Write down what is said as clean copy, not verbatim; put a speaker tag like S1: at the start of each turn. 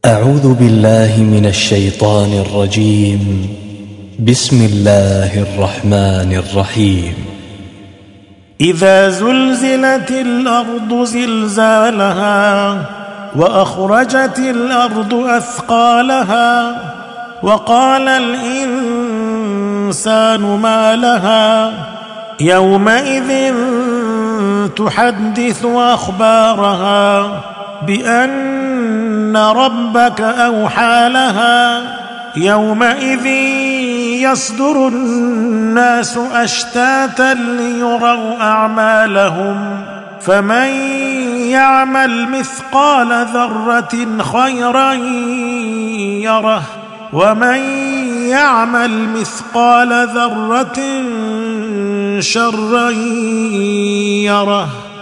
S1: أعوذ بالله من الشيطان الرجيم. بسم الله الرحمن الرحيم.
S2: إذا زلزلت الأرض زلزالها وأخرجت الأرض أثقالها وقال الإنسان ما لها يومئذ تحدث أخبارها بأن ربك أوحى لها يومئذ يصدر الناس أشتاتا ليروا أعمالهم فمن يعمل مثقال ذرة خيرا يره ومن يعمل مثقال ذرة شرا يره.